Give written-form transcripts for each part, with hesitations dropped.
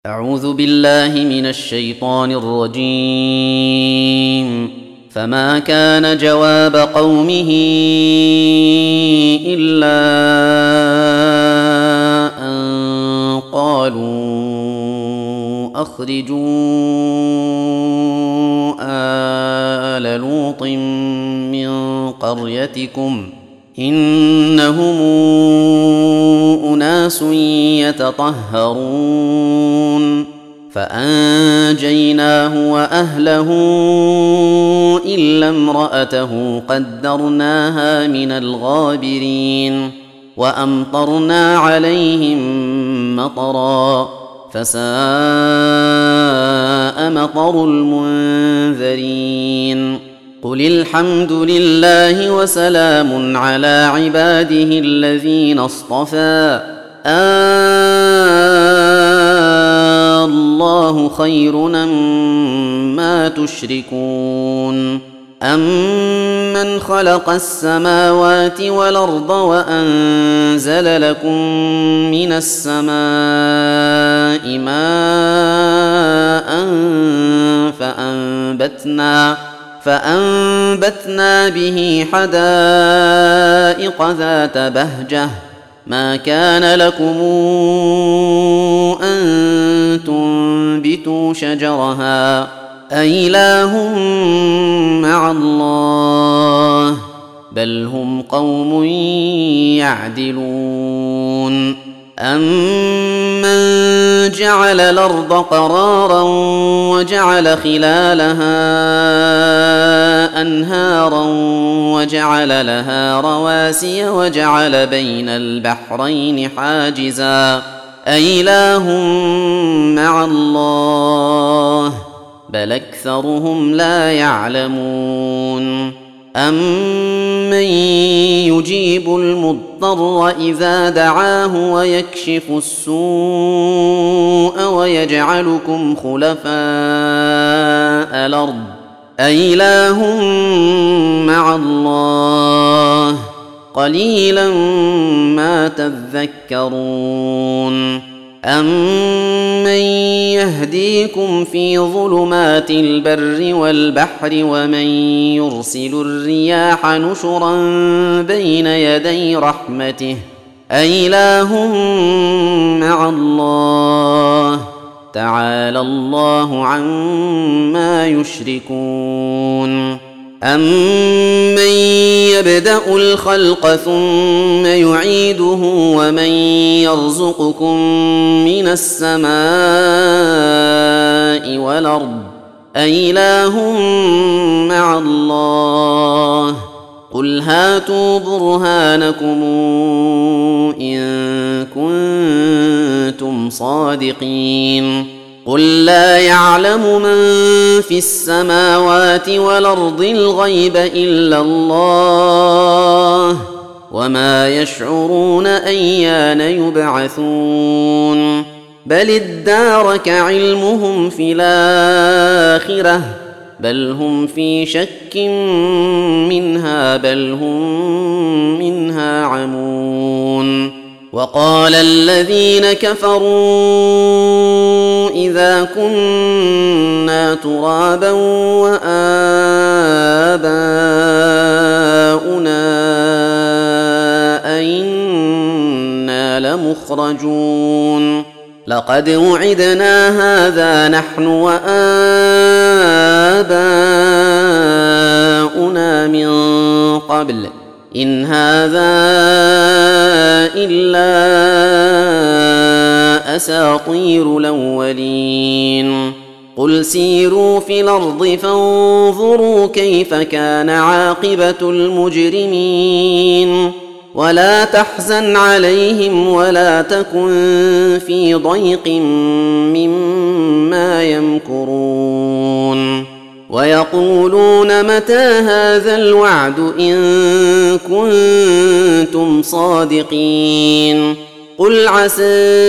أعوذ بالله من الشيطان الرجيم. فما كان جواب قومه إلا أن قالوا أخرجوا آل لوط من قريتكم إنهم أناس يتطهرون. فأنجيناه وأهله إلا امرأته قدرناها من الغابرين. وأمطرنا عليهم مطرا فساء مطر المنذرين. قل الحمد لله وسلام على عباده الذين اصطفى الله خير أما تشركون. أمن خلق السماوات والأرض وأنزل لكم من السماء ماء فأنبتنا به حدائق ذات بهجة ما كان لكم أن تنبتوا شجرها أإله مع الله بل هم قوم يعدلون. أمن جعل الأرض قرارا وجعل خلالها أنهارا وجعل لها رواسي وجعل بين البحرين حاجزا أإله مع الله بل أكثرهم لا يعلمون. أمن يجيب المضطر إذا دعاه ويكشف السوء ويجعلكم خلفاء الأرض أإله مع الله قليلا ما تذكرون. أمن يهديكم في ظلمات البر والبحر ومن يرسل الرياح نشرا بين يدي رحمته أإله مع الله تعالى الله عما يشركون. أمن يبدأ الخلق ثم يعيده ومن يرزقكم من السماء والأرض أإله مع الله قل هاتوا برهانكم إن كنتم صادقين. قل لا يعلم من في السماوات والأرض الغيب إلا الله وما يشعرون أيان يبعثون. بل ادارك علمهم في الآخرة بل هم في شك منها بل هم منها عمون. وقال الذين كفروا إذا كنا ترابا وآباؤنا أئنا لمخرجون. لقد وعدنا هذا نحن وآباؤنا من قبل إن هذا إلا أساطير الأولين. قل سيروا في الأرض فانظروا كيف كان عاقبة المجرمين. ولا تحزن عليهم ولا تكن في ضيق مما يمكرون. ويقولون متى هذا الوعد إن كنتم صادقين. قل عسى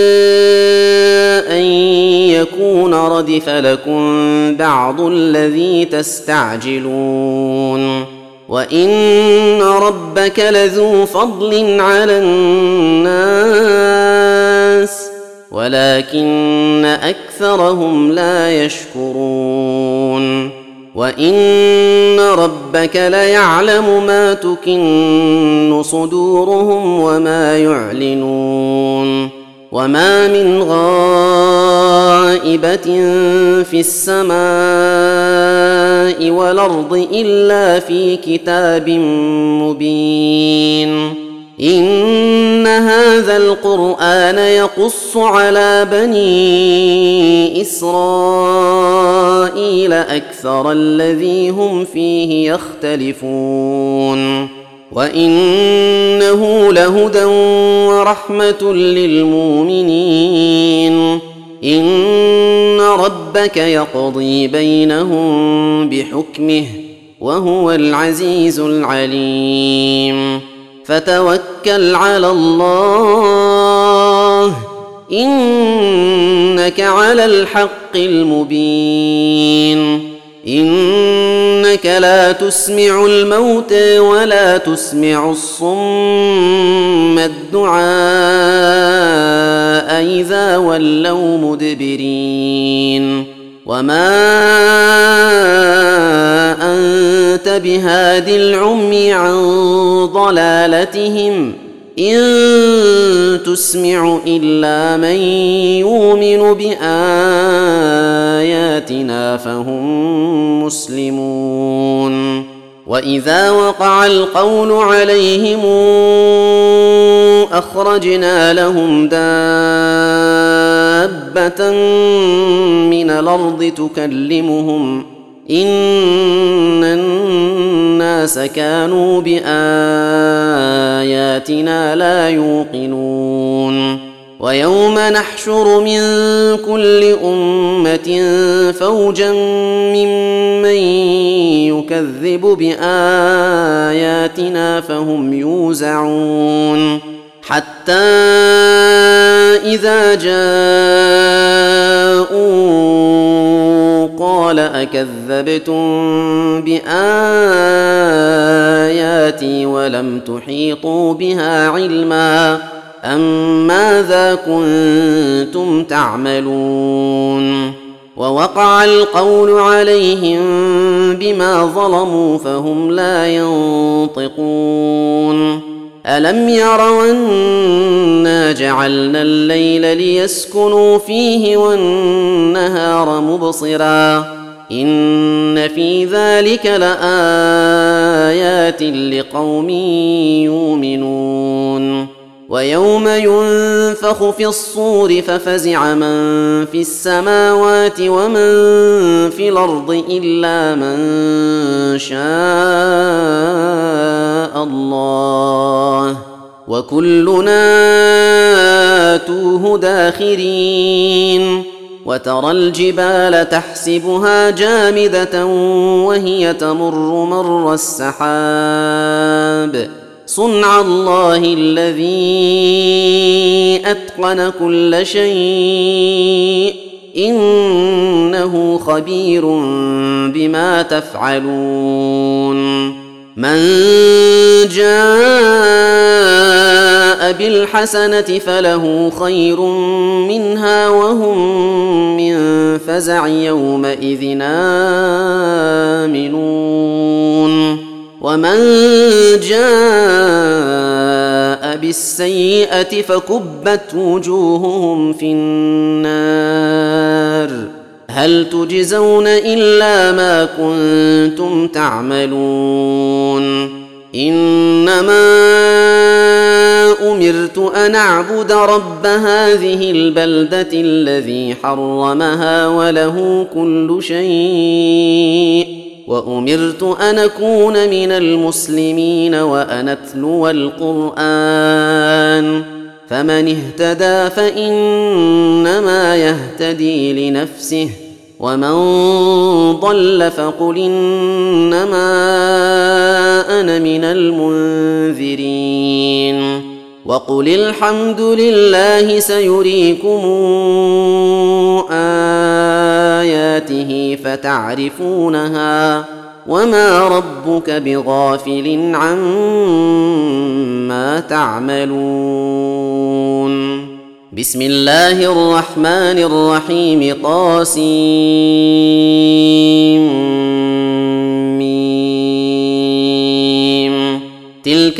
أن يكون ردف لكم بعض الذي تستعجلون وإن ربك لذو فضل على الناس ولكن أكثرهم لا يشكرون وإن ربك ليعلم ما تكن صدورهم وما يعلنون وما من غائبة في السماء والأرض إلا في كتاب مبين إن هذا القرآن يقص على بني إسرائيل أكثر الذي هم فيه يختلفون وإنه لهدى ورحمة للمؤمنين إن ربك يقضي بينهم بحكمه وهو العزيز العليم فتوكل على الله إنك على الحق المبين إنك لا تسمع الموتى ولا تسمع الصم الدعاء إذا ولوا مدبرين وما أنت بهاد العمي عن ضلالتهم إن تسمع إلا من يؤمن بآياتنا فهم مسلمون وإذا وقع القول عليهم أخرجنا لهم دابة من الأرض تكلمهم إن الناس كانوا بآياتنا لا يوقنون ويوم نحشر من كل أمة فوجا ممن يكذب بآياتنا فهم يوزعون حتى إذا جاءوا قال أكذبتم بآياتي ولم تحيطوا بها علما أم ماذا كنتم تعملون ووقع القول عليهم بما ظلموا فهم لا ينطقون ألم يروا أنا جعلنا الليل ليسكنوا فيه والنهار مبصرا إن في ذلك لآيات لقوم يؤمنون ويوم ينفخ في الصور ففزع من في السماوات ومن في الأرض إلا من شاء الله وكلنا آتوه داخرين وترى الجبال تحسبها جامدة وهي تمر مر السحاب صنع الله الذي أتقن كل شيء إنه خبير بما تفعلون من جاء بالحسنة فله خير منها وهم من فزع يومئذ آمنون ومن جاء بالسيئة فكبت وجوههم في النار هل تجزون إلا ما كنتم تعملون إنما أمرت أن أعبد رب هذه البلدة الذي حرمها وله كل شيء وأمرت أن أكون من المسلمين وأن أتلو القرآن فمن اهتدى فإنما يهتدي لنفسه ومن ضل فقل إنما أنا من المنذرين وقل الحمد لله سيريكم آياته فتعرفونها وما ربك بغافل عما تعملون بسم الله الرحمن الرحيم طاسيم. تلك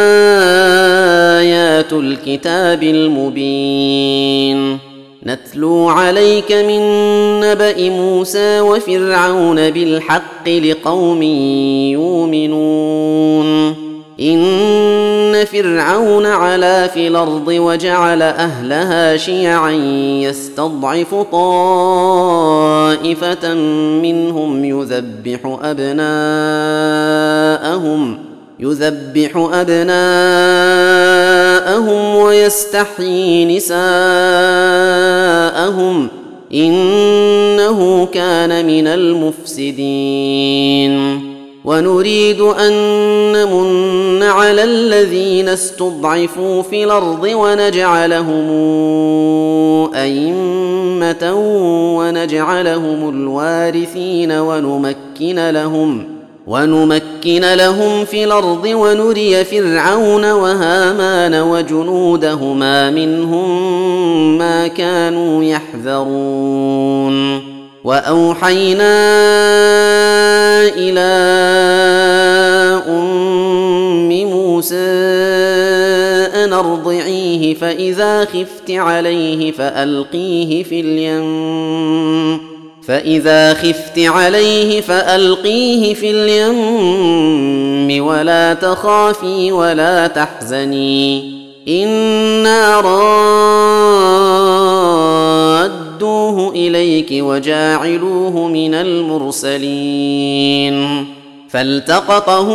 آيات الكتاب المبين نتلو عليك من نبأ موسى وفرعون بالحق لقوم يؤمنون. إن فرعون علا في الأرض وجعل أهلها شيعا يستضعف طائفة منهم يذبح أبناءهم ويستحيي نساءهم إنه كان من المفسدين. ونريد أن نمن على الذين استضعفوا في الأرض ونجعلهم أئمة ونجعلهم الوارثين ونمكن لهم في الأرض ونري فرعون وهامان وجنودهما منهم ما كانوا يحذرون. وأوحينا إلى أم موسى أن أرضعيه فإذا خفت عليه فألقيه في اليم ولا تخافي ولا تحزني إنا رادوه إليك وجاعلوه من المرسلين. فالتقطه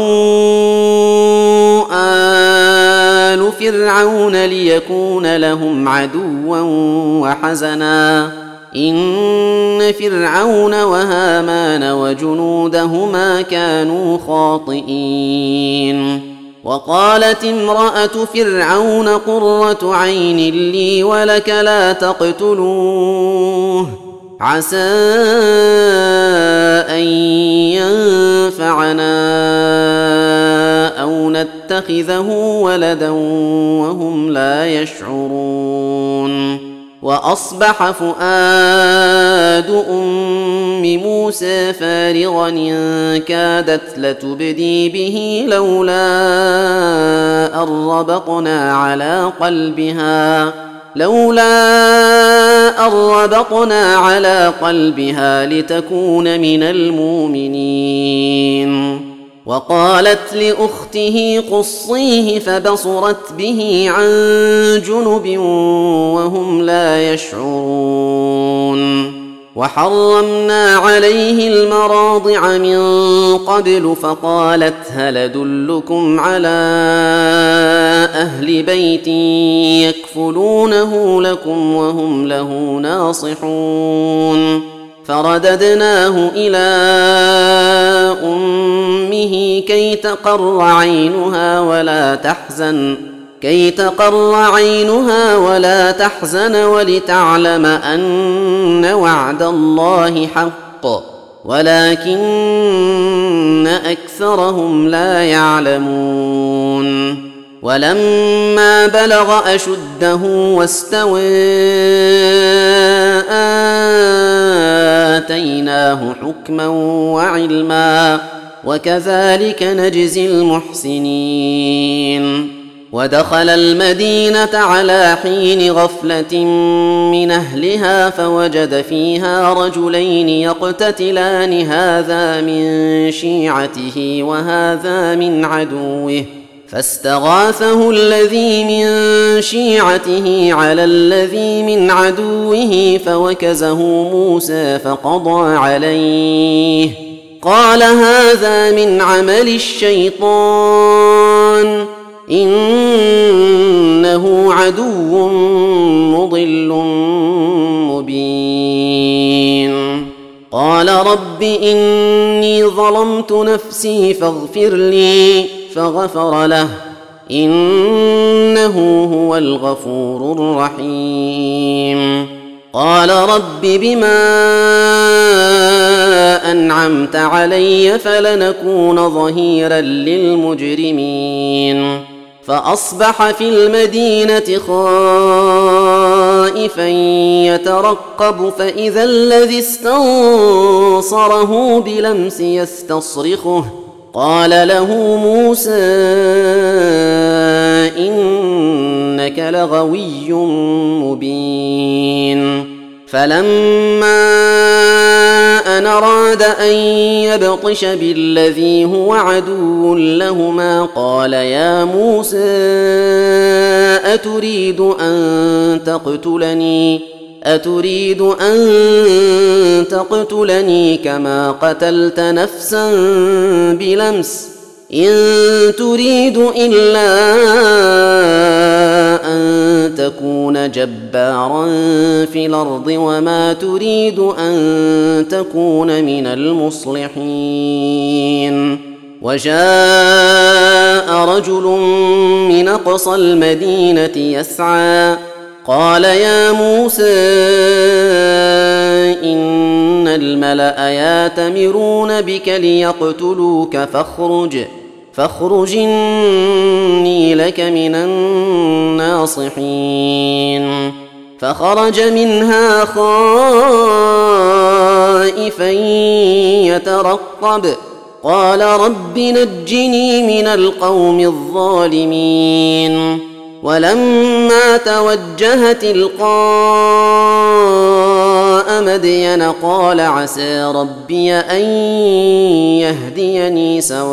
آل فرعون ليكون لهم عدوا وحزنا إن فرعون وهامان وجنودهما كانوا خاطئين. وقالت امرأة فرعون قرة عين لي ولك لا تقتلوه عسى أن ينفعنا أو نتخذه ولدا وهم لا يشعرون. وأصبح فؤاد أم موسى فارغا إن كادت لتبدي به لولا أن ربطنا على قلبها لتكون من المؤمنين. وقالت لأخته قصيه فبصرت به عن جنب وهم لا يشعرون. وحرمنا عليه المراضع من قبل فقالت هل أدلكم على أهل بيت يكفلونه لكم وهم له ناصحون. فرددناه إلى أمه كي تقر عينها ولا تحزن ولتعلم أن وعد الله حق ولكن أكثرهم لا يعلمون. ولما بلغ أشده واستوى آتيناه حكما وعلما وكذلك نجزي المحسنين. ودخل المدينة على حين غفلة من أهلها فوجد فيها رجلين يقتتلان هذا من شيعته وهذا من عدوه فاستغاثه الذي من شيعته على الذي من عدوه فوكزه موسى فقضى عليه قال هذا من عمل الشيطان إنه عدو مضل مبين. قال رب إني ظلمت نفسي فاغفر لي فغفر له إنه هو الغفور الرحيم. قال رب بما أنعمت علي فلنكون ظهيرا للمجرمين. فأصبح في المدينة خائفا يترقب فإذا الذي استنصره بلمس يستصرخه قال له موسى إنك لغوي مبين فلما أن أراد أن يبطش بالذي هو عدو لهما قال يا موسى أتريد أن تقتلني كما قتلت نفسا بلمس إن تريد إلا أن تكون جبارا في الأرض وما تريد أن تكون من المصلحين وجاء رجل من أقصى المدينة يسعى قال يا موسى إن الملأ يأتمرون بك ليقتلوك فاخرج إني لك من الناصحين فخرج منها خائفا يترقب قال رب نجني من القوم الظالمين ولما توجه تلقاء مدين قال عسى ربي أن يهديني سواء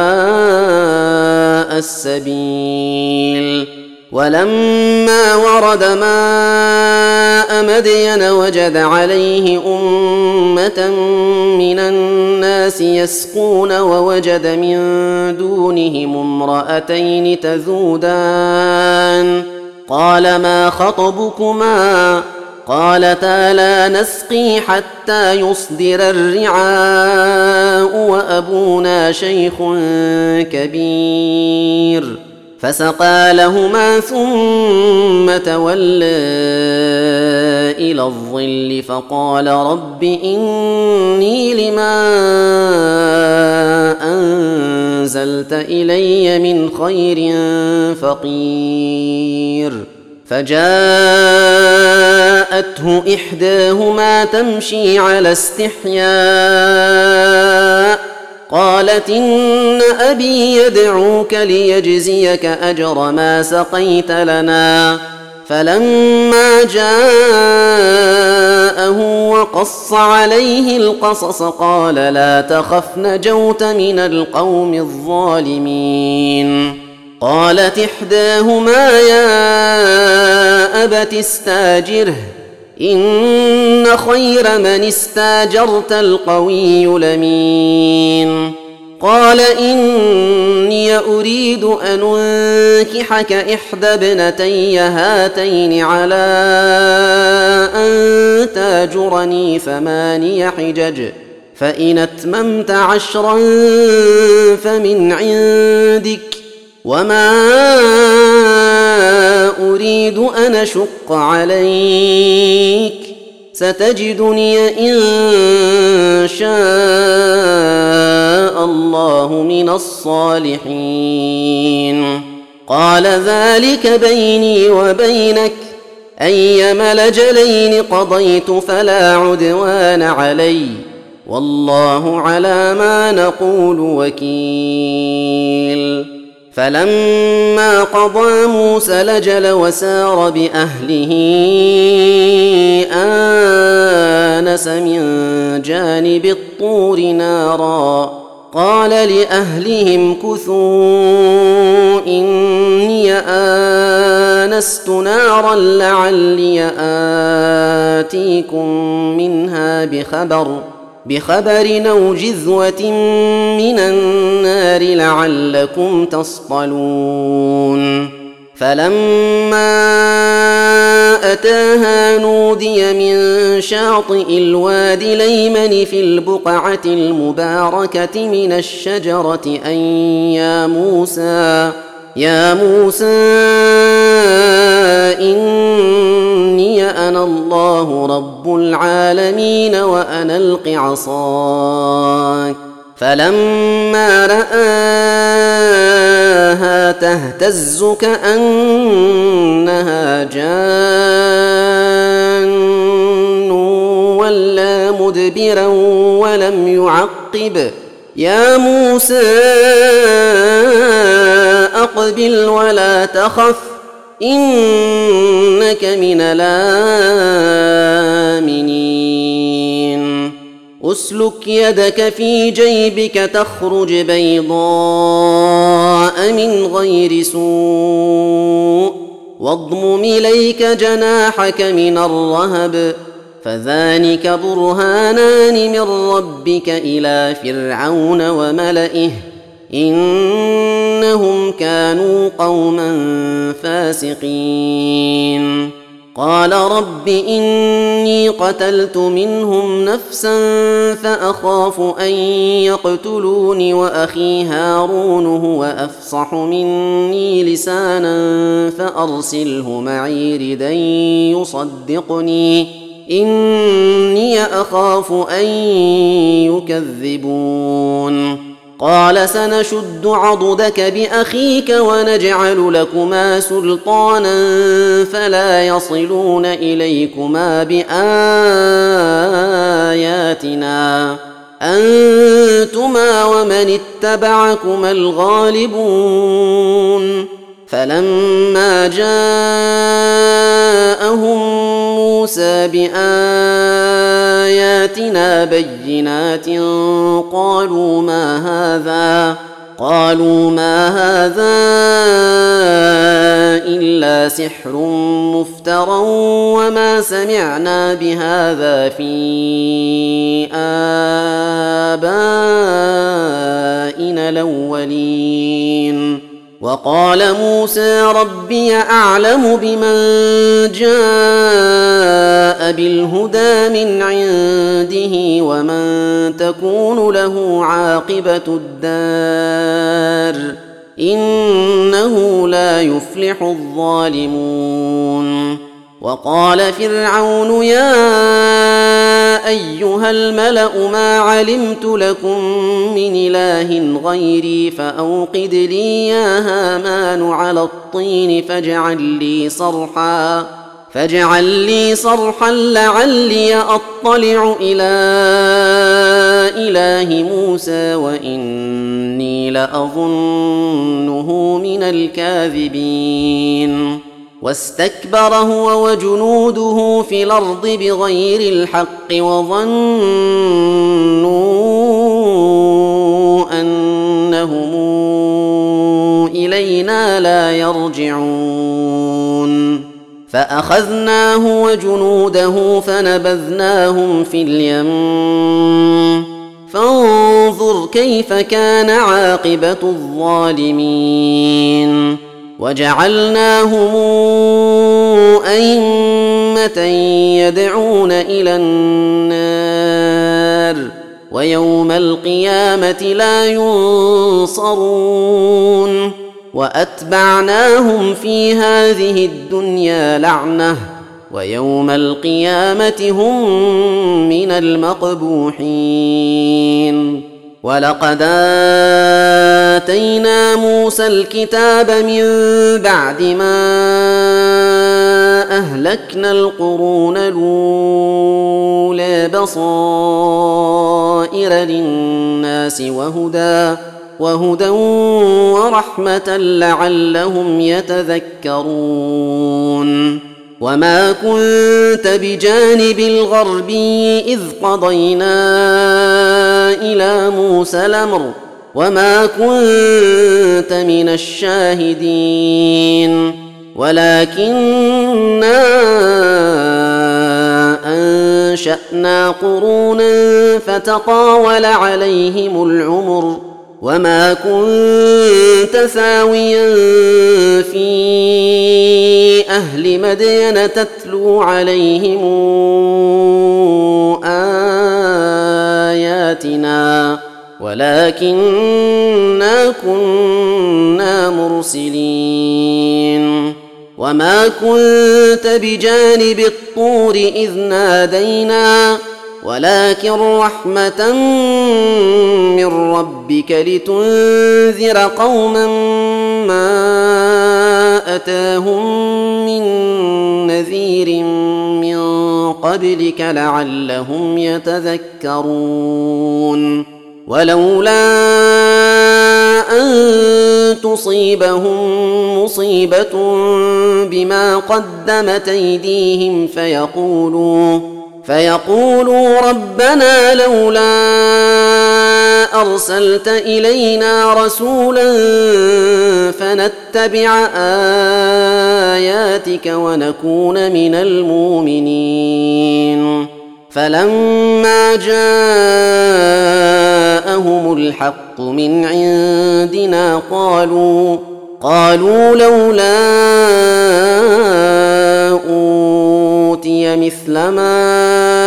السبيل ولما ورد ماء مدين وجد عليه أمة من الناس يسقون ووجد من دونهم امرأتين تذودان قال ما خطبكما قالتا لا نسقي حتى يصدر الرعاء وأبونا شيخ كبير فسقى لهما ثم تولى إلى الظل فقال رب إني لما أنزلت إلي من خير فقير فجاءته إحداهما تمشي على استحياء قالت إن أبي يدعوك ليجزيك أجر ما سقيت لنا فلما جاءه وقص عليه القصص قال لا تخف نجوت من القوم الظالمين قالت إحداهما يا أبت استاجره إن خير من استاجرت القوي الأمين قال إني أريد أن أنكحك إحدى ابنتي هاتين على أن تاجرني 8 حجج فإن أتممت 10 فمن عندك وما أريد أن أشق عليك ستجدني إن شاء الله من الصالحين قال ذلك بيني وبينك أيما الأجلين قضيت فلا عدوان علي والله على ما نقول وكيل فلما قضى موسى الأجل وسار بأهله آنس من جانب الطور نارا قال لأهلهم كثوا إني آنست نارا لعلي آتيكم منها بخبر أو جذوة من النار لعلكم تصطلون فلما أتاها نودي من شاطئ الوادي الأيمن في البقعة المباركة من الشجرة أن يا موسى إني أنا الله رب العالمين وأن ألق عصاك فلما رآها تهتز كأنها جان ولا مدبرا ولم يعقب يا موسى أقبل ولا تخف إنك من الآمنين أسلك يدك في جيبك تخرج بيضاء من غير سوء واضمم إليك جناحك من الرهب فذلك برهانان من ربك إلى فرعون وملئه إنهم كانوا قوما فاسقين قال رب إني قتلت منهم نفسا فأخاف أن يقتلون وأخي هارون هو أفصح مني لسانا فأرسله معي ردا يصدقني إني أخاف أن يكذبون قال سنشد عضدك بأخيك ونجعل لكما سلطانا فلا يصلون إليكما بآياتنا أنتما ومن اتبعكما الغالبون فلما جاءهم موسى بآياتنا بينات قالوا ما هذا إلا سحر مفترى وما سمعنا بهذا في آبائنا الأولين وقال موسى ربي أعلم بمن جاء بالهدى من عنده ومن تكون له عاقبة الدار إنه لا يفلح الظالمون وقال فرعون يا أيها الملأ ما علمت لكم من إله غيري فأوقد لي يا هامان على الطين فاجعل لي صرحا لعلي أطلع إلى إله موسى وإني لأظنه من الكاذبين واستكبر هو وجنوده في الأرض بغير الحق وظنوا أنهم إلينا لا يرجعون فأخذناه وجنوده فنبذناهم في اليم فانظر كيف كان عاقبة الظالمين وجعلناهم أئمة يدعون إلى النار ويوم القيامة لا ينصرون وأتبعناهم في هذه الدنيا لعنة ويوم القيامة هم من المقبوحين ولقد آتينا موسى الكتاب من بعد ما أهلكنا القرون الأولى بصائر للناس وهدى ورحمة لعلهم يتذكرون وما كنت بجانب الغربي إذ قضينا إلى موسى الأمر وما كنت من الشاهدين ولكننا أنشأنا قرونا فتطاول عليهم العمر وما كنت ثاويا في أهل مدين تتلو عليهم آياتنا ولكننا كنا مرسلين وما كنت بجانب الطور إذ نادينا ولكن رحمة من ربك لتنذر قوما ما أتاهم من نذير من قبلك لعلهم يتذكرون ولولا أن تصيبهم مصيبة بما قدمت أيديهم فيقولوا ربنا لولا أرسلت إلينا رسولا فنتبع آياتك ونكون من المؤمنين فلما جاءهم الحق من عندنا قالوا لولا أوتي مثل ما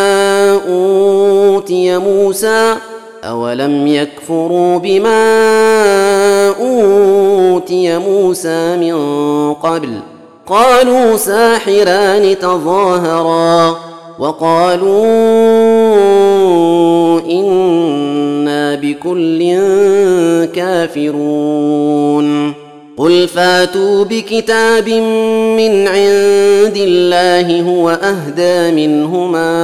أوتي موسى أولم يكفروا بما أوتي موسى من قبل قالوا ساحران تظاهرا وقالوا إنا بكل كافرون قل فاتوا بكتاب من عند الله هو أهدى منهما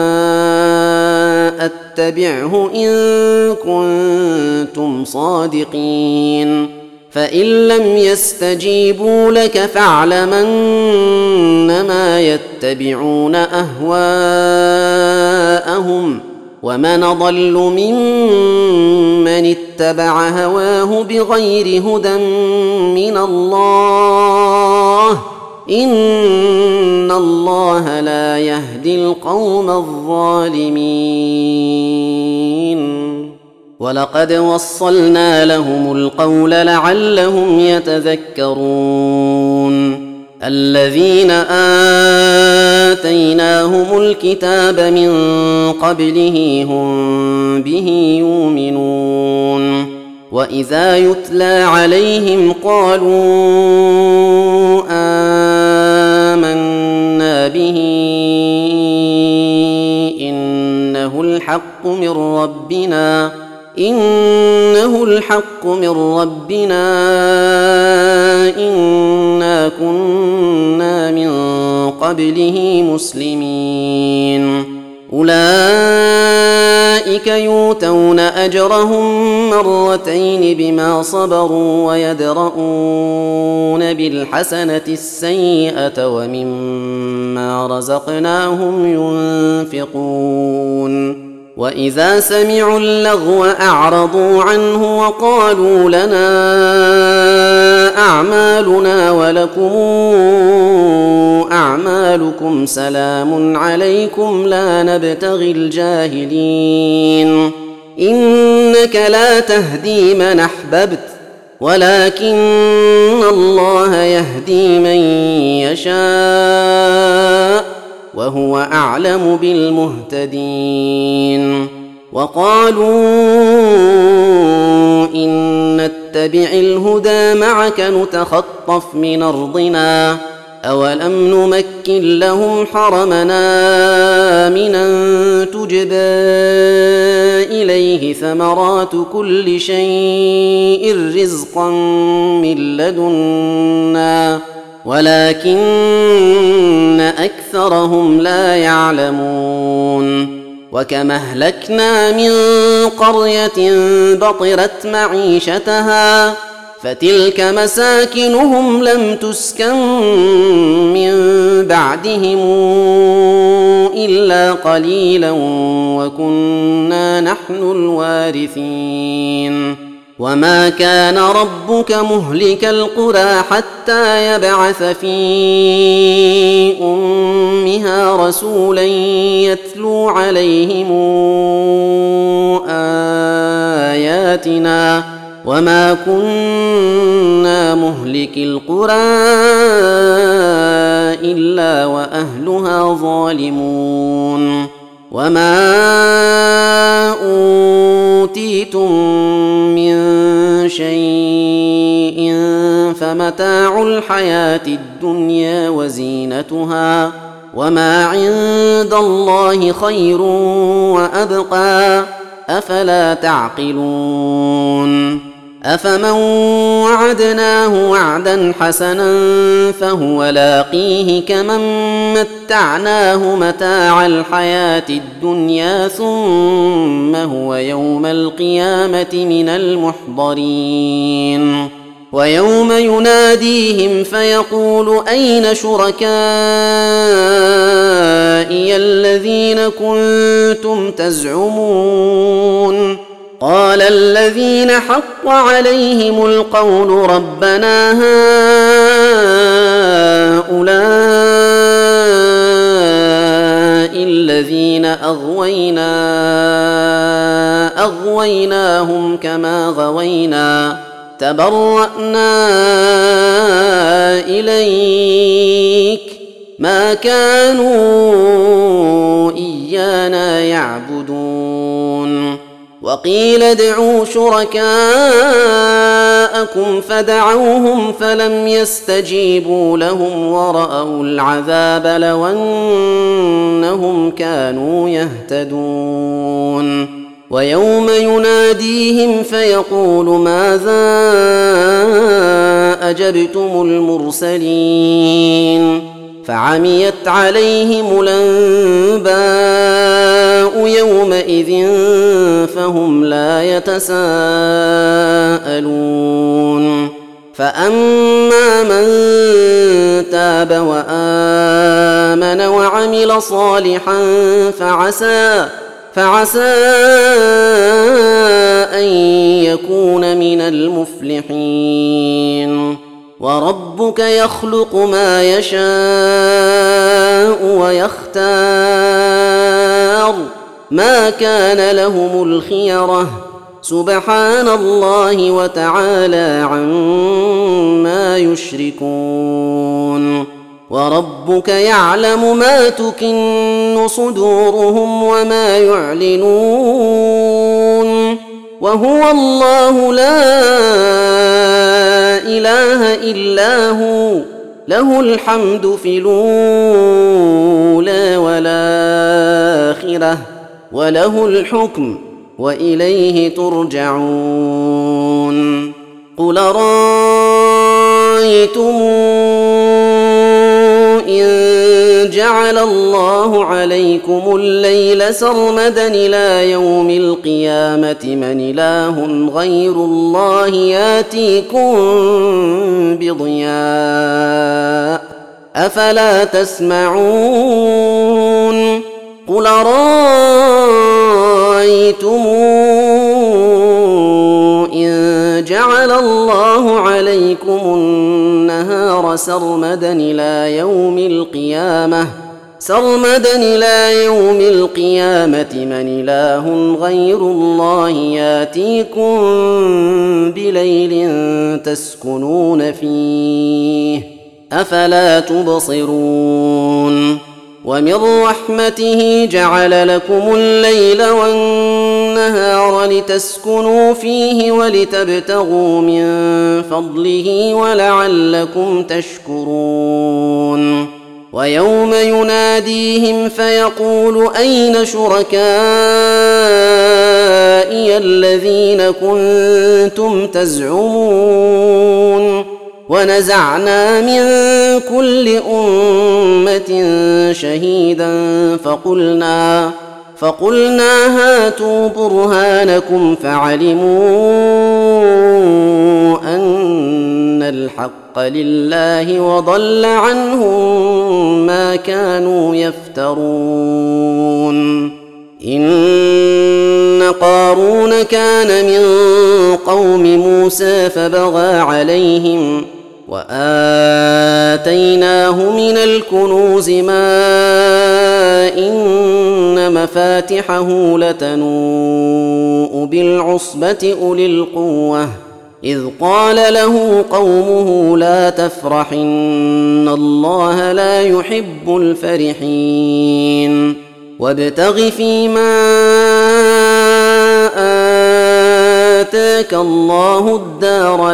أتبعه إن كنتم صادقين فإن لم يستجيبوا لك فاعلم أنما يتبعون أهواءهم ومن أضل ممن اتبع هواه بغير هدى من الله إن الله لا يهدي القوم الظالمين ولقد وصلنا لهم القول لعلهم يتذكرون الذين آتيناهم الكتاب من قبله هم به يؤمنون وإذا يتلى عليهم قالوا آمنا به إنه الحق من ربنا إنا كنا من قبله مسلمين أولئك يؤتون أجرهم مرتين بما صبروا ويدرؤون بالحسنة السيئة ومما رزقناهم ينفقون وإذا سمعوا اللغو أعرضوا عنه وقالوا لنا أعمالنا ولكم أعمالكم سلام عليكم لا نبتغي الجاهلين إنك لا تهدي من أحببت ولكن الله يهدي من يشاء وهو أعلم بالمهتدين وقالوا إن نتبع الهدى معك نتخطف من أرضنا أولم نمكن لهم حرمنا آمنا تجبى إليه ثمرات كل شيء رزقا من لدنا ولكن أكثرهم لا يعلمون وكما أهلكنا من قرية بطرت معيشتها فتلك مساكنهم لم تسكن من بعدهم إلا قليلا وكنا نحن الوارثين وما كان ربك مهلك القرى حتى يبعث في أمها رسولا يتلو عليهم آياتنا وما كنا مهلك القرى إلا وأهلها ظالمون وما أوتيتم من شيء فمتاع الحياة الدنيا وزينتها وما عند الله خير وأبقى أفلا تعقلون أفمن وعدناه وعدا حسنا فهو لاقيه كمن متعناه متاع الحياة الدنيا ثم هو يوم القيامة من المحضرين ويوم يناديهم فيقول أين شركائي الذين كنتم تزعمون قال الذين حق عليهم القول ربنا هؤلاء الذين أغويناهم كما غوينا تبرأنا إليك ما كانوا إيانا يعبدون وقيل ادعوا شركاءكم فدعوهم فلم يستجيبوا لهم ورأوا العذاب لو أنهم كانوا يهتدون ويوم يناديهم فيقول ماذا أجبتم المرسلين فعميت عليهم الأنباء يومئذ فهم لا يتساءلون فأما من تاب وآمن وعمل صالحا فعسى أن يكون من المفلحين وربك يخلق ما يشاء ويختار ما كان لهم الخيرة سبحان الله وتعالى عما يشركون وربك يعلم ما تكن صدورهم وما يعلنون وهو الله لا إله إلا هو له الحمد في الأولى والآخرة وله الحكم وإليه ترجعون قل رأيتم إن جعل الله عليكم الليل سرمدا إلى يوم القيامة من إله غير الله ياتيكم بضياء أفلا تسمعون قل رأيتم إن جعل الله عليكم النهار سرمدا إلى يوم القيامة من إله غير الله ياتيكم بليل تسكنون فيه أفلا تبصرون ومن رحمته جعل لكم الليل والنهار لتسكنوا فيه ولتبتغوا من فضله ولعلكم تشكرون ويوم يناديهم فيقول أين شركائي الذين كنتم تزعمون ونزعنا من كل أمة شهيدا فقلنا هاتوا برهانكم فعلموا أن الحق لله وضل عنهم ما كانوا يفترون إن قارون كان من قوم موسى فبغى عليهم وآتيناه من الكنوز ما إن مفاتحه لتنوء بالعصبة أولي القوة إذ قال له قومه لا تفرح إن الله لا يحب الفرحين وابتغ فيما آتاك الله الدار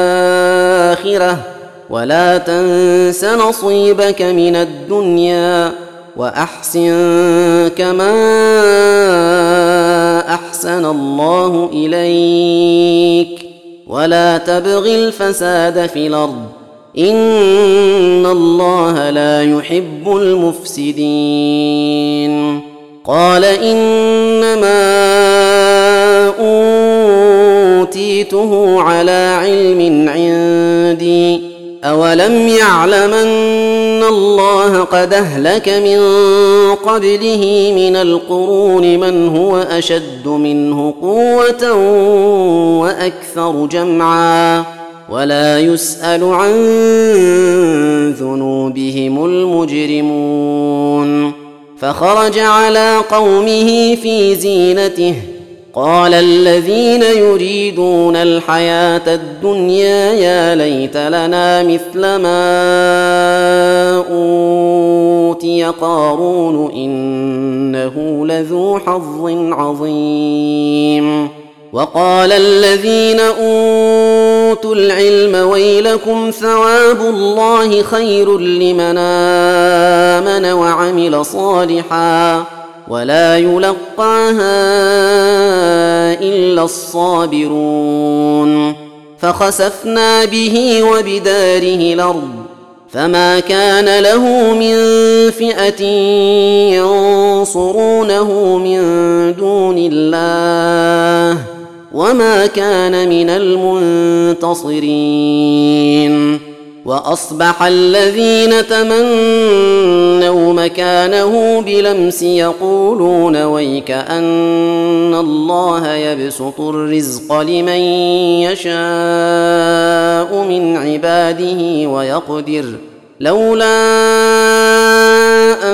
الآخرة ولا تنس نصيبك من الدنيا وأحسن كما أحسن الله إليك ولا تبغ الفساد في الأرض إن الله لا يحب المفسدين. قال إنما أوتيته على علم عندي أولم يعلم أن الله قد أهلك من قبله من القرون من هو أشد منه قوة وأكثر جمعا ولا يسأل عن ذنوبهم المجرمون. فخرج على قومه في زينته قال الذين يريدون الحياة الدنيا يا ليت لنا مثل ما أوتي قارون إنه لذو حظ عظيم. وقال الذين أوتوا العلم ويلكم ثواب الله خير لمن آمن وعمل صالحا ولا يلقاها إلا الصابرون. فخسفنا به وبداره الأرض فما كان له من فئة ينصرونه من دون الله وما كان من المنتصرين. وأصبح الذين تمنوا مكانه بلمس يقولون ويك أن الله يبسط الرزق لمن يشاء من عباده ويقدر لولا أن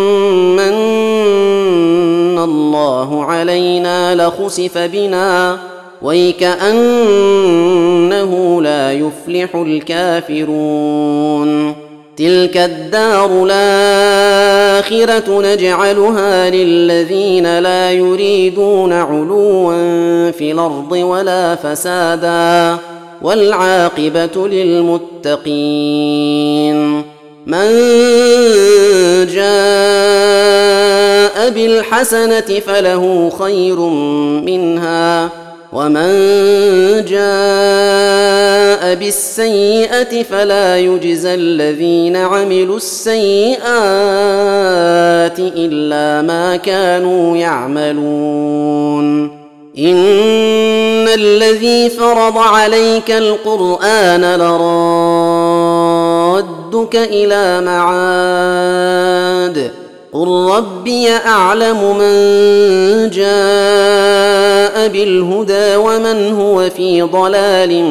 من الله علينا لخسف بنا ويكأنه لا يفلح الكافرون. تلك الدار الآخرة نجعلها للذين لا يريدون علوا في الأرض ولا فسادا والعاقبة للمتقين. من جاء بالحسنة فله خير منها ومن جاء بالسيئة فلا يجزى الذين عملوا السيئات إلا ما كانوا يعملون. إن الذي فرض عليك القرآن لرادك إلى معاد قل ربي أعلم من جاء بالهدى ومن هو في ضلال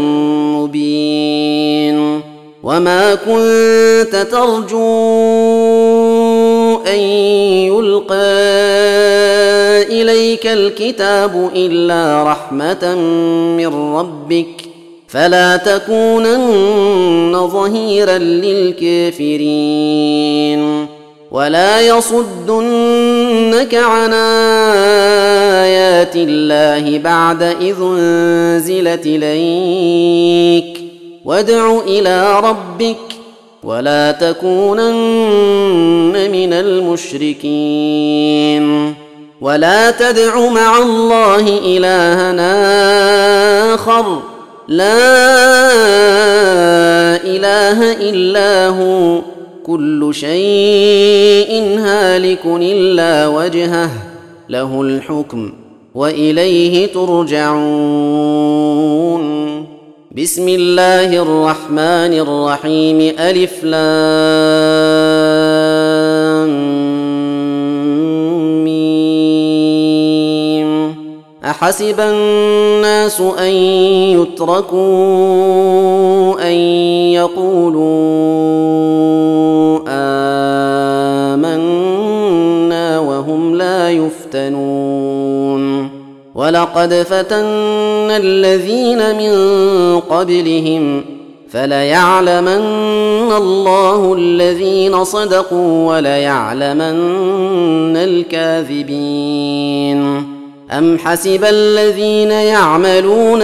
مبين. وما كنت ترجو أن يلقى إليك الكتاب إلا رحمة من ربك فلا تكونن ظهيرا للكافرين. ولا يصدنك عن آيات الله بعد إذ أنزلت إليك وادع إلى ربك ولا تكونن من المشركين. ولا تدع مع الله إلها آخر لا إله إلا هو كل شيء هالك إلا وجهه له الحكم وإليه ترجعون. بسم الله الرحمن الرحيم ألف لام ميم. أحسب الناس أن يتركوا أن يقولوا آمنا وهم لا يفتنون. ولقد فتنا الذين من قبلهم فليعلمن الله الذين صدقوا وليعلمن الكاذبين. أم حسب الذين يعملون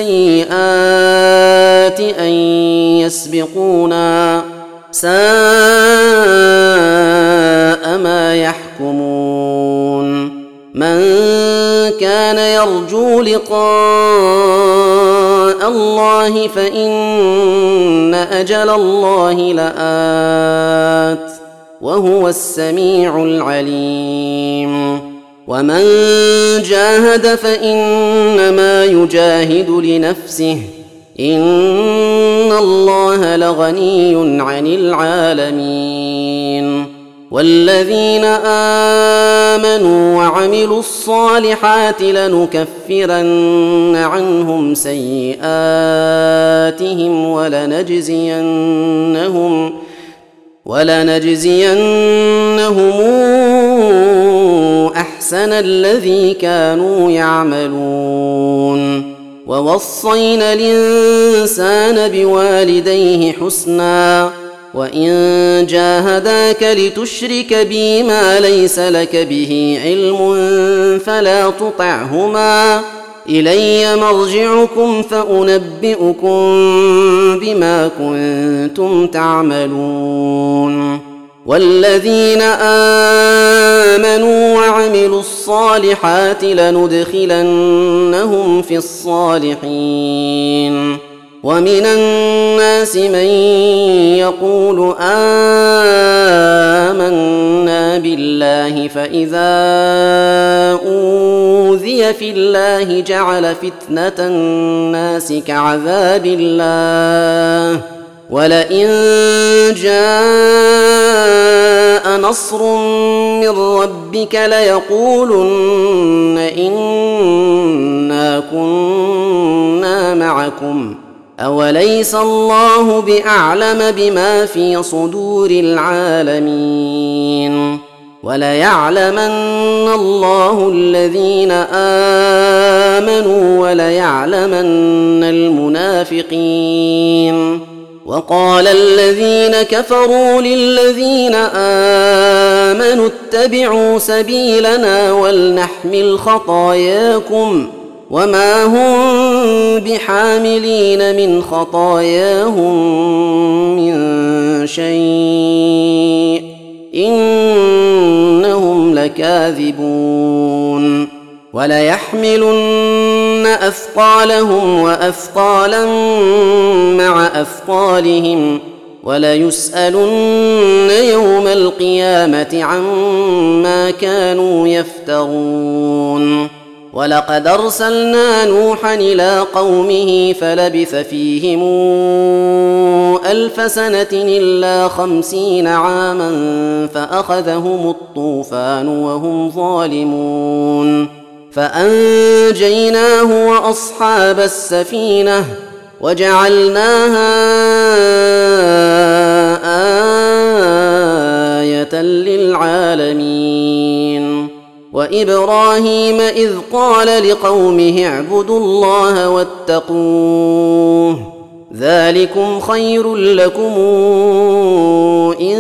السيئات أن يسبقونا ساء ساء ما يحكمون. من كان يرجو لقاء الله فإن أجل الله لآت وهو السميع العليم. ومن جاهد فإنما يجاهد لنفسه إن الله لغني عن العالمين. والذين آمنوا وعملوا الصالحات لنكفرن عنهم سيئاتهم ولنجزينهم أحسن الذي كانوا يعملون. ووصينا الإنسان بوالديه حسنا وإن جاهداك لتشرك بي ما ليس لك به علم فلا تطعهما إلي مرجعكم فأنبئكم بما كنتم تعملون. والذين آمنوا وعملوا الصالحات لندخلنهم في الصالحين. ومن الناس من يقول آمنا بالله فإذا أوذي في الله جعل فتنة الناس كعذاب الله ولئن جاء نصر من ربك ليقولن إنا كنا معكم أوليس الله بأعلم بما في صدور العالمين. وليعلمن الله الذين آمنوا وليعلمن المنافقين. وقال الذين كفروا للذين آمنوا اتبعوا سبيلنا ولنحمل خطاياكم وما هم بحاملين من خطاياهم من شيء إنهم لكاذبون. وليحملن أثقالهم وأثقالا مع أثقالهم وليسألن يوم القيامة عما كانوا يفترون. ولقد أرسلنا نوحا إلى قومه فلبث فيهم 1000 سنة إلا 50 عاما فأخذهم الطوفان وهم ظالمون فأنجيناه وأصحاب السفينة وجعلناها آية للعالمين. وإبراهيم إذ قال لقومه اعبدوا الله واتقوه ذلكم خير لكم إن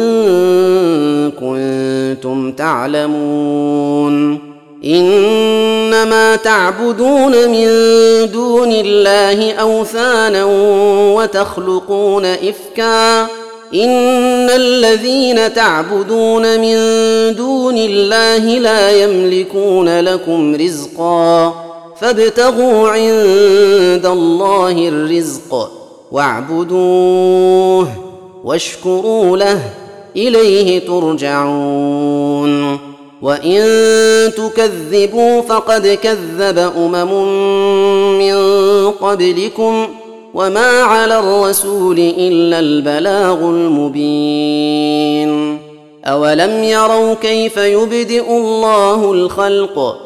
كنتم تعلمون. إنما تعبدون من دون الله أوثانا وتخلقون إفكا إن الذين تعبدون من دون الله لا يملكون لكم رزقا فابتغوا عند الله الرزق واعبدوه واشكروا له إليه ترجعون. وإن تكذبوا فقد كذب أمم من قبلكم وما على الرسول إلا البلاغ المبين. أولم يروا كيف يبدئ الله الخلق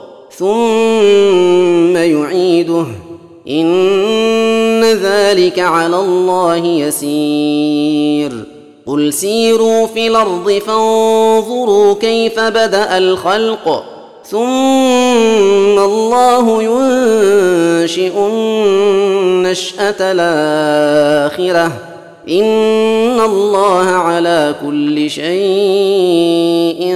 ثم يعيده إن ذلك على الله يسير. قل سيروا في الأرض فانظروا كيف بدأ الخلق ثم الله ينشئ النشأة الآخرة إن الله على كل شيء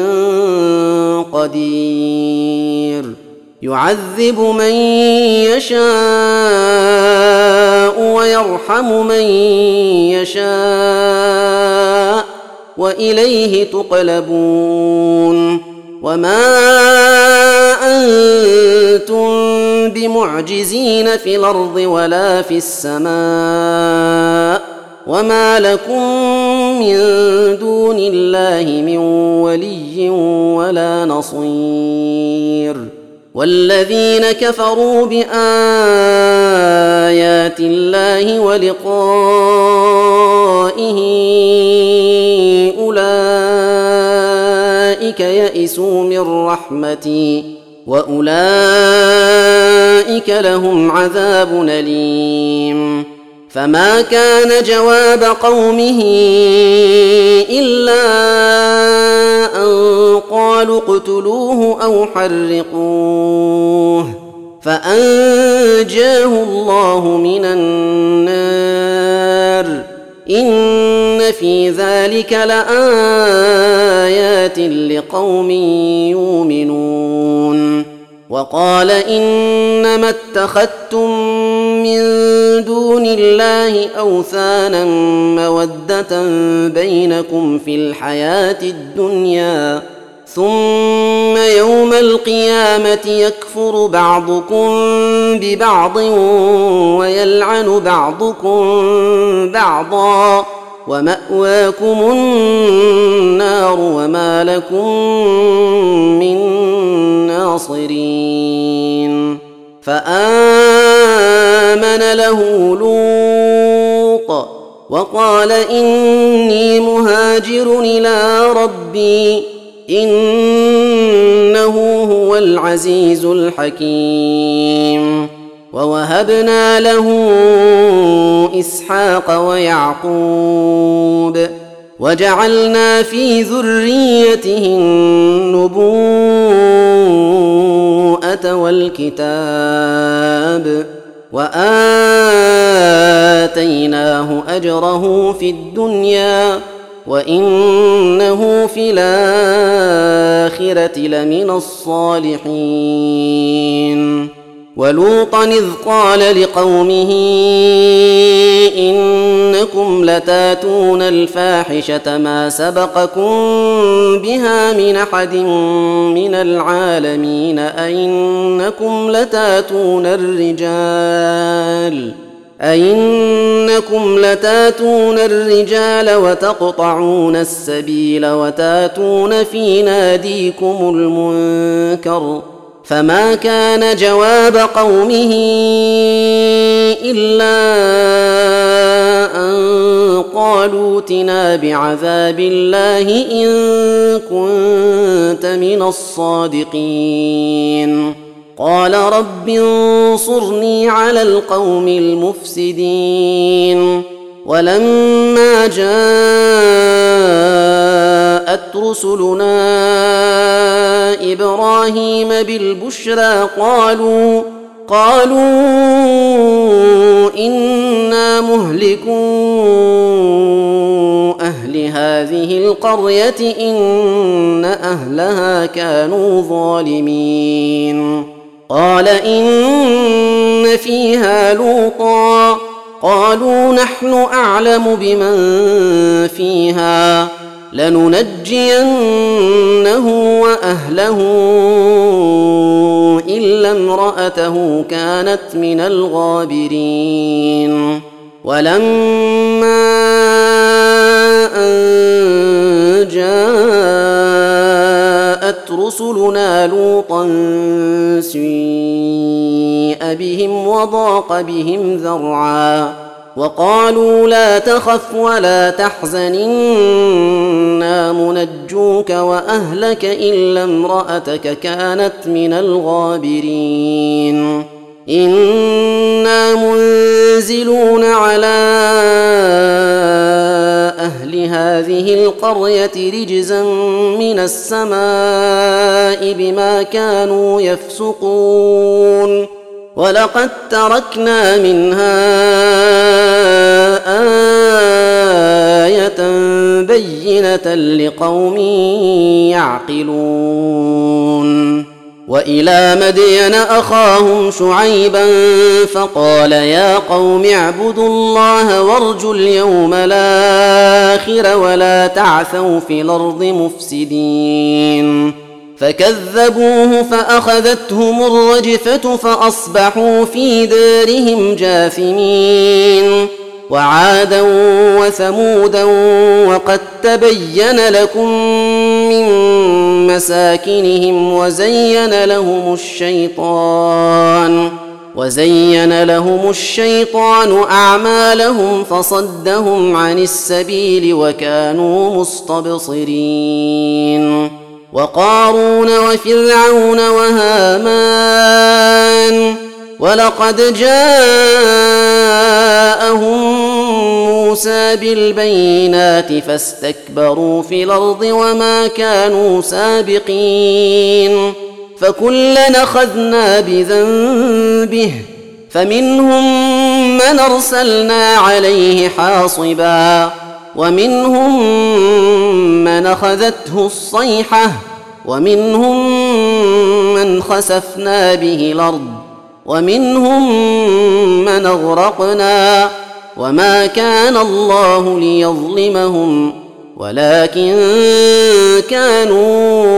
قدير. يعذب من يشاء ويرحم من يشاء وإليه تقلبون وما أنتم بمعجزين في الأرض ولا في السماء وما لكم من دون الله من ولي ولا نصير والذين كفروا بآيات الله ولقائه أولئك يئسوا من رحمتي وأولئك لهم عذاب أليم فما كان جواب قومه إلا أن قالوا اقتلوه أو حرقوه فأنجاه الله من النار إن في ذلك لآيات لقوم يؤمنون وقال إنما اتخذتم من دون الله أوثانا مودة بينكم في الحياة الدنيا ثم يوم القيامة يكفر بعضكم ببعض ويلعن بعضكم بعضا ومأواكم النار وما لكم من ناصرين فآمن له لوط وقال إني مهاجر إلى ربي إنه هو العزيز الحكيم ووهبنا له إسحاق ويعقوب وجعلنا في ذريته النبوءة والكتاب وآتيناه أجره في الدنيا وإنه في الآخرة لمن الصالحين ولوطا إذ قال لقومه إنكم لتاتون الفاحشة ما سبقكم بها من أحد من العالمين أئنكم لتاتون الرجال وتقطعون السبيل وتاتون في ناديكم المنكر فما كان جواب قومه إلا أن قالوا ائتنا بعذاب الله إن كنت من الصادقين قال رب انصرني على القوم المفسدين ولما جاءت رسلنا إبراهيم بالبشرى قالوا إنا مهلكو أهل هذه القرية إن أهلها كانوا ظالمين قال إن فيها لوطا قالوا نحن أعلم بمن فيها لننجينه وأهله إلا امرأته كانت من الغابرين ولما أن جاءت رسلنا لوطا سيء بهم وضاق بهم ذرعا وقالوا لا تخف ولا تحزن إنا منجوك وأهلك إلا امرأتك كانت من الغابرين إنا منزلون على أهل هذه القرية رجزا من السماء بما كانوا يفسقون ولقد تركنا منها آية بينة لقوم يعقلون وإلى مدين أخاهم شعيبا فقال يا قوم اعبدوا الله وارجوا اليوم الآخر ولا تعثوا في الأرض مفسدين فكذبوه فأخذتهم الرجفة فأصبحوا في دارهم جاثمين وعادا وثمودا وقد تبين لكم من مساكنهم وزين لهم الشيطان أعمالهم فصدهم عن السبيل وكانوا مستبصرين وقارون وفرعون وهامان ولقد جاءهم موسى بالبينات فاستكبروا في الأرض وما كانوا سابقين فكلا أخذنا بذنبه فمنهم من أرسلنا عليه حاصبا ومنهم من أخذته الصيحة ومنهم من خسفنا به الأرض ومنهم من أغرقنا وما كان الله ليظلمهم ولكن كانوا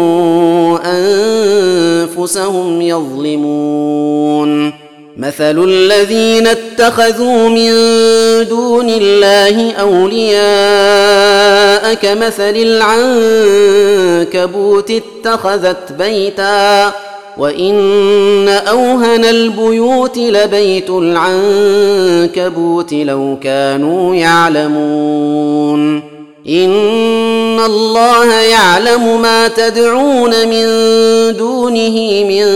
أنفسهم يظلمون مثل الذين اتخذوا من دون الله أولياء كمثل العنكبوت اتخذت بيتا وإن أوهن البيوت لبيت العنكبوت لو كانوا يعلمون إن الله يعلم ما تدعون من دونه من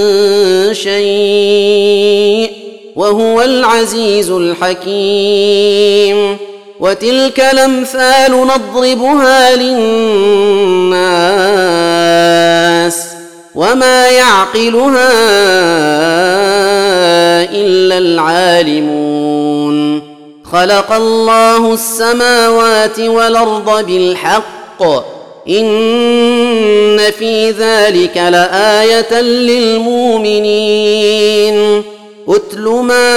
شيء وهو العزيز الحكيم وتلك الأمثال نضربها للناس وما يعقلها إلا العالمون خلق الله السماوات والأرض بالحق إن في ذلك لآية للمؤمنين أتل ما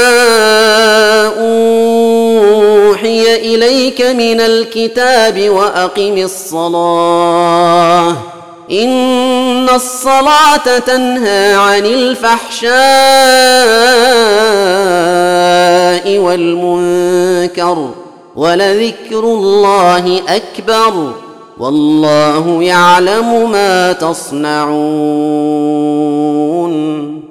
أوحي إليك من الكتاب وأقم الصلاة إن الصلاة تنهى عن الفحشاء والمنكر ولذكر الله أكبر والله يعلم ما تصنعون